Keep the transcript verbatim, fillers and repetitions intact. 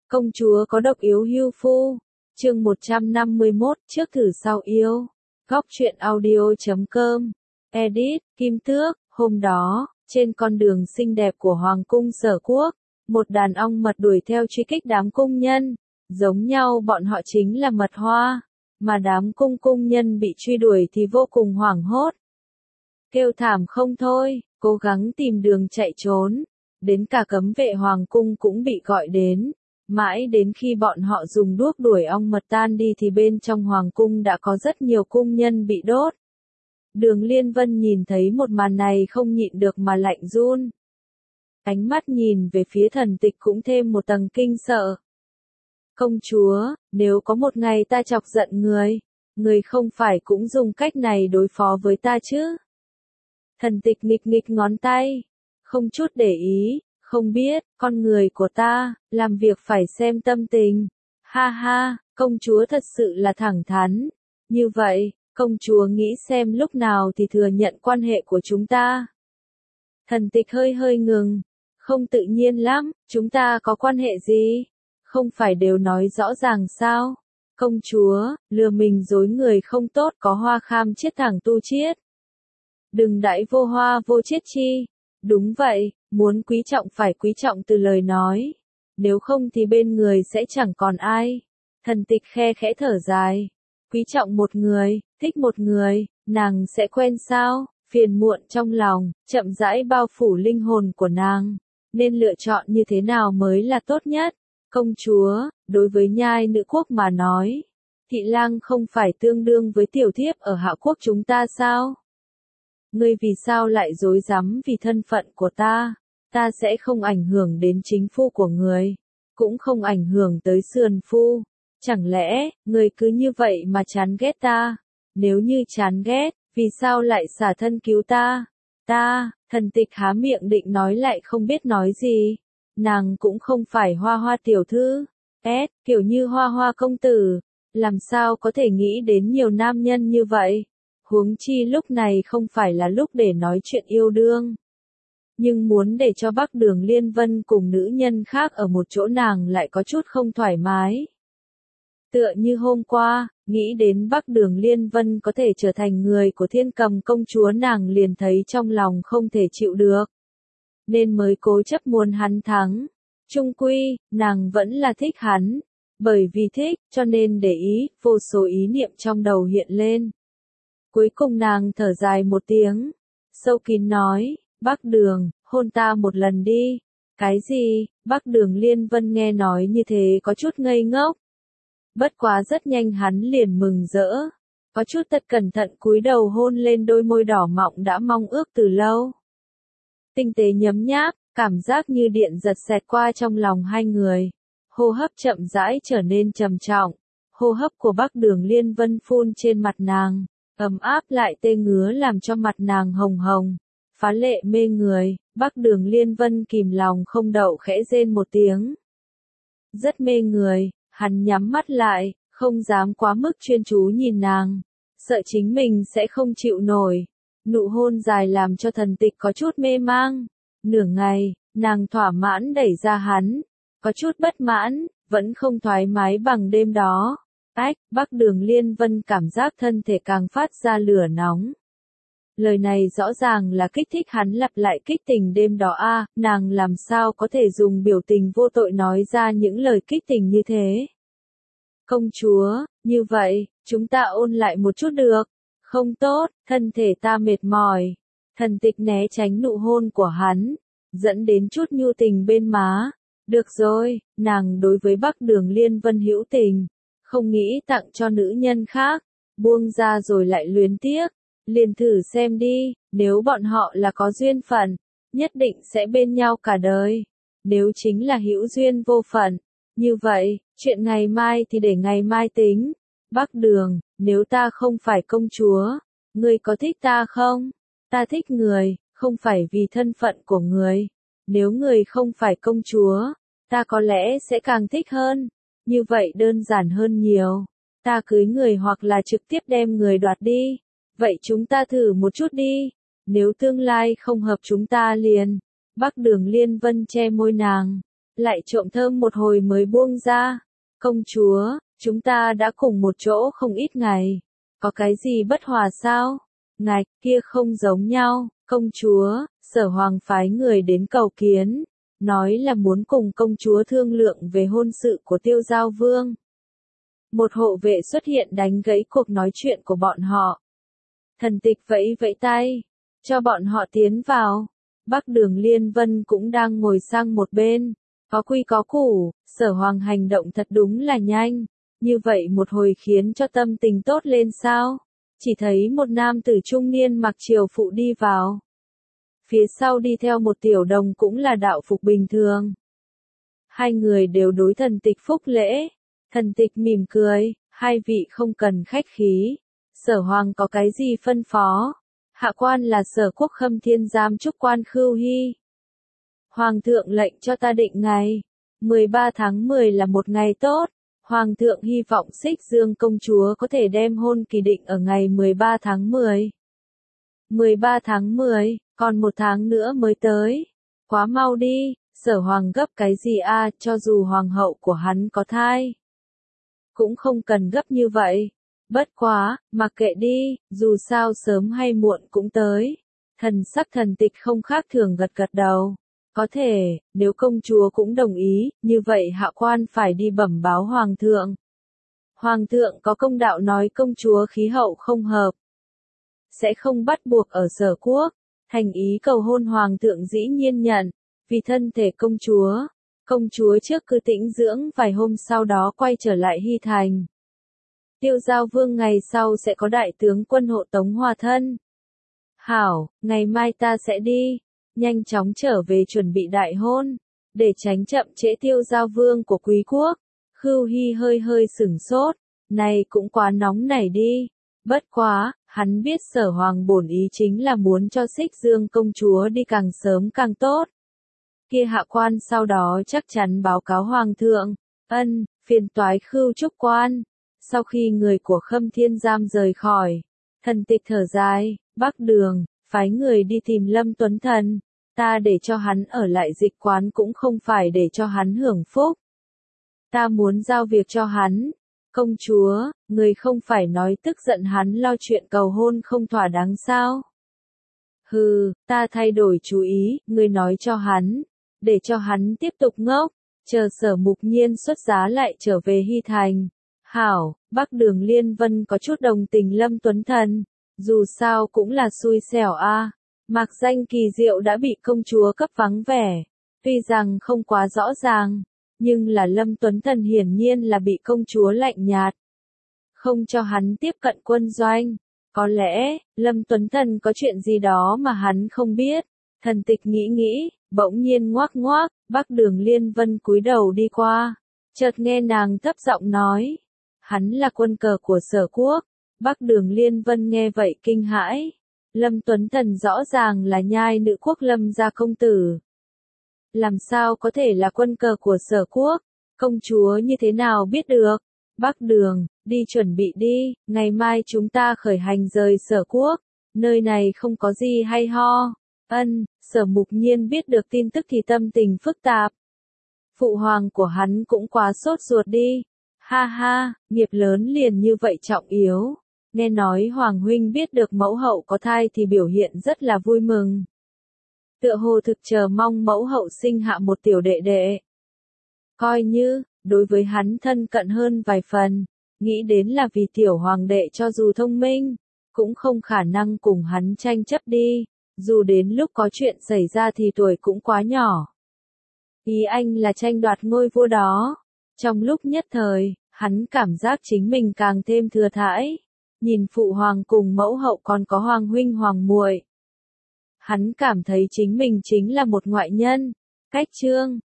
Công chúa có độc yếu hưu phu. Chương một trăm năm mươi mốt, trước thử sau yêu. Góc truyện audio chấm com. Edit, Kim Tước. Hôm đó, trên con đường xinh đẹp của Hoàng cung Sở Quốc, một đàn ong mật đuổi theo truy kích đám cung nhân. Giống nhau bọn họ chính là mật hoa, mà đám cung cung nhân bị truy đuổi thì vô cùng hoảng hốt. Kêu thảm không thôi, cố gắng tìm đường chạy trốn. Đến cả cấm vệ hoàng cung cũng bị gọi đến. Mãi đến khi bọn họ dùng đuốc đuổi ong mật tan đi thì bên trong hoàng cung đã có rất nhiều cung nhân bị đốt. Đường Liên Vân nhìn thấy một màn này không nhịn được mà lạnh run. Ánh mắt nhìn về phía Thần Tịch cũng thêm một tầng kinh sợ. Công chúa, nếu có một ngày ta chọc giận người, người không phải cũng dùng cách này đối phó với ta chứ? Thần Tịch nghịch nghịch ngón tay, không chút để ý, không biết, con người của ta, làm việc phải xem tâm tình. Ha ha, công chúa thật sự là thẳng thắn. Như vậy, công chúa nghĩ xem lúc nào thì thừa nhận quan hệ của chúng ta. Thần Tịch hơi hơi ngừng, không tự nhiên lắm, chúng ta có quan hệ gì? Không phải đều nói rõ ràng sao? Công chúa, lừa mình dối người không tốt, có hoa kham chết thẳng tu chiết. Đừng đãi vô hoa vô chiết chi. Đúng vậy, muốn quý trọng phải quý trọng từ lời nói. Nếu không thì bên người sẽ chẳng còn ai. Thần Tịch khe khẽ thở dài. Quý trọng một người, thích một người, nàng sẽ quen sao? Phiền muộn trong lòng, chậm rãi bao phủ linh hồn của nàng. Nên lựa chọn như thế nào mới là tốt nhất? Công chúa, đối với nhai nữ quốc mà nói, thị lang không phải tương đương với tiểu thiếp ở hạ quốc chúng ta sao? Ngươi vì sao lại dối rắm vì thân phận của ta? Ta sẽ không ảnh hưởng đến chính phu của người, cũng không ảnh hưởng tới sườn phu. Chẳng lẽ, người cứ như vậy mà chán ghét ta? Nếu như chán ghét, vì sao lại xả thân cứu ta? Ta, Thần Tịch há miệng định nói lại không biết nói gì. Nàng cũng không phải Hoa Hoa tiểu thư, ét, kiểu như Hoa Hoa công tử, làm sao có thể nghĩ đến nhiều nam nhân như vậy? Huống chi lúc này không phải là lúc để nói chuyện yêu đương. Nhưng muốn để cho Bắc Đường Liên Vân cùng nữ nhân khác ở một chỗ nàng lại có chút không thoải mái. Tựa như hôm qua, nghĩ đến Bắc Đường Liên Vân có thể trở thành người của Thiên Cầm công chúa nàng liền thấy trong lòng không thể chịu được. Nên mới cố chấp muốn hắn thắng. Chung quy, nàng vẫn là thích hắn. Bởi vì thích, cho nên để ý, vô số ý niệm trong đầu hiện lên. Cuối cùng nàng thở dài một tiếng. Sâu kín nói, Bắc Đường, hôn ta một lần đi. Cái gì? Bắc Đường Liên Vân nghe nói như thế có chút ngây ngốc. Bất quá rất nhanh hắn liền mừng rỡ. Có chút thật cẩn thận cúi đầu hôn lên đôi môi đỏ mọng đã mong ước từ lâu. Tinh tế nhấm nháp, cảm giác như điện giật xẹt qua trong lòng hai người. Hô hấp chậm rãi trở nên trầm trọng. Hô hấp của Bắc Đường Liên Vân phun trên mặt nàng, ấm áp lại tê ngứa làm cho mặt nàng hồng hồng. Phá lệ mê người, Bắc Đường Liên Vân kìm lòng không đậu khẽ rên một tiếng. Rất mê người, hắn nhắm mắt lại, không dám quá mức chuyên chú nhìn nàng. Sợ chính mình sẽ không chịu nổi. Nụ hôn dài làm cho Thần Tịch có chút mê mang. Nửa ngày, nàng thỏa mãn đẩy ra hắn. Có chút bất mãn, vẫn không thoải mái bằng đêm đó. Ách, Bắc Đường Liên Vân cảm giác thân thể càng phát ra lửa nóng. Lời này rõ ràng là kích thích hắn lặp lại kích tình đêm đó a, à, nàng làm sao có thể dùng biểu tình vô tội nói ra những lời kích tình như thế. Công chúa, như vậy, chúng ta ôn lại một chút được. Không tốt, thân thể ta mệt mỏi. Thần Tịch né tránh nụ hôn của hắn, dẫn đến chút nhu tình bên má. Được rồi, nàng đối với Bắc Đường Liên Vân hữu tình, không nghĩ tặng cho nữ nhân khác, buông ra rồi lại luyến tiếc. Liền thử xem đi, nếu bọn họ là có duyên phận, nhất định sẽ bên nhau cả đời. Nếu chính là hữu duyên vô phận, như vậy, chuyện ngày mai thì để ngày mai tính. Bắc Đường, nếu ta không phải công chúa, ngươi có thích ta không? Ta thích người, không phải vì thân phận của người. Nếu người không phải công chúa, ta có lẽ sẽ càng thích hơn. Như vậy đơn giản hơn nhiều. Ta cưới người hoặc là trực tiếp đem người đoạt đi. Vậy chúng ta thử một chút đi. Nếu tương lai không hợp chúng ta liền. Bắc Đường Liên Vân che môi nàng. lại trộm thơm một hồi mới buông ra. Công chúa, chúng ta đã cùng một chỗ không ít ngày. Có cái gì bất hòa sao? Ngạch, kia không giống nhau. Công chúa, Sở Hoàng phái người đến cầu kiến. Nói là muốn cùng công chúa thương lượng về hôn sự của Tiêu Giao Vương. Một hộ vệ xuất hiện đánh gãy cuộc nói chuyện của bọn họ. Thần tịch vẫy vẫy tay, cho bọn họ tiến vào. Bắc Đường Liên Vân cũng đang ngồi sang một bên. Có quy có củ, Sở Hoàng hành động thật đúng là nhanh. Như vậy một hồi khiến cho tâm tình tốt lên sao? Chỉ thấy một nam tử trung niên mặc triều phụ đi vào. Phía sau đi theo một tiểu đồng cũng là đạo phục bình thường. Hai người đều đối thần tịch phúc lễ. Thần tịch mỉm cười, hai vị không cần khách khí. Sở Hoàng có cái gì phân phó? Hạ quan là Sở Quốc Khâm Thiên giám trúc quan Khưu Hy. Hoàng thượng lệnh cho ta định ngày. mười ba tháng mười là một ngày tốt. Hoàng thượng hy vọng Xích Dương công chúa có thể đem hôn kỳ định ở ngày mười ba tháng mười. mười ba tháng mười, còn một tháng nữa mới tới. Quá mau đi, Sở Hoàng gấp cái gì a, cho dù hoàng hậu của hắn có thai. Cũng không cần gấp như vậy. Bất quá, mặc kệ đi, dù sao sớm hay muộn cũng tới. Thần sắc thần tịch không khác thường gật gật đầu. Có thể, nếu công chúa cũng đồng ý, như vậy hạ quan phải đi bẩm báo hoàng thượng. Hoàng thượng có công đạo nói công chúa khí hậu không hợp. Sẽ không bắt buộc ở Sở Quốc. Thành ý cầu hôn hoàng thượng dĩ nhiên nhận. Vì thân thể công chúa, công chúa trước cứ tĩnh dưỡng vài hôm sau đó quay trở lại Hy Thành. Tiêu Giao Vương ngày sau sẽ có đại tướng quân hộ tống hòa thân. Hảo, ngày mai ta sẽ đi. Nhanh chóng trở về chuẩn bị đại hôn, để tránh chậm trễ Tiêu Giao Vương của quý quốc. Khưu Hy hơi hơi sửng sốt, này cũng quá nóng nảy đi. Bất quá, hắn biết Sở Hoàng bổn ý chính là muốn cho Xích Dương công chúa đi càng sớm càng tốt. Kia hạ quan sau đó chắc chắn báo cáo Hoàng thượng. Ân, phiền toái Khưu Trúc quan. Sau khi người của Khâm Thiên giam rời khỏi, thần tịch thở dài, Bắc Đường, phái người đi tìm Lâm Tuấn Thần. Ta để cho hắn ở lại dịch quán cũng không phải để cho hắn hưởng phúc. Ta muốn giao việc cho hắn. Công chúa, người không phải nói tức giận hắn lo chuyện cầu hôn không thỏa đáng sao? Hừ, ta thay đổi chú ý, người nói cho hắn, để cho hắn tiếp tục ngốc, chờ Sở Mục Nhiên xuất giá lại trở về Hy Thành. Hảo, Bắc Đường Liên Vân có chút đồng tình Lâm Tuấn Thần, dù sao cũng là xui xẻo a. Mạc danh kỳ diệu đã bị công chúa cấp vắng vẻ, tuy rằng không quá rõ ràng, nhưng là Lâm Tuấn Thần hiển nhiên là bị công chúa lạnh nhạt, không cho hắn tiếp cận quân doanh. Có lẽ, Lâm Tuấn Thần có chuyện gì đó mà hắn không biết. Thần tịch nghĩ nghĩ, bỗng nhiên ngoác ngoác, Bắc Đường Liên Vân cúi đầu đi qua, chợt nghe nàng thấp giọng nói, hắn là quân cờ của Sở Quốc. Bắc Đường Liên Vân nghe vậy kinh hãi. Lâm Tuấn Thần rõ ràng là nhai nữ quốc Lâm gia công tử. Làm sao có thể là quân cờ của Sở Quốc? Công chúa như thế nào biết được? Bắc Đường, đi chuẩn bị đi, ngày mai chúng ta khởi hành rời Sở Quốc. Nơi này không có gì hay ho. Ân, Sở Mục Nhiên biết được tin tức thì tâm tình phức tạp. Phụ hoàng của hắn cũng quá sốt ruột đi. Ha ha, nghiệp lớn liền như vậy trọng yếu. Nghe nói Hoàng huynh biết được mẫu hậu có thai thì biểu hiện rất là vui mừng. Tựa hồ thực chờ mong mẫu hậu sinh hạ một tiểu đệ đệ. Coi như, đối với hắn thân cận hơn vài phần, nghĩ đến là vì tiểu hoàng đệ cho dù thông minh, cũng không khả năng cùng hắn tranh chấp đi, dù đến lúc có chuyện xảy ra thì tuổi cũng quá nhỏ. Ý anh là tranh đoạt ngôi vua đó. Trong lúc nhất thời, hắn cảm giác chính mình càng thêm thừa thãi. Nhìn phụ hoàng cùng mẫu hậu còn có hoàng huynh hoàng muội, hắn cảm thấy chính mình chính là một ngoại nhân. Cách chương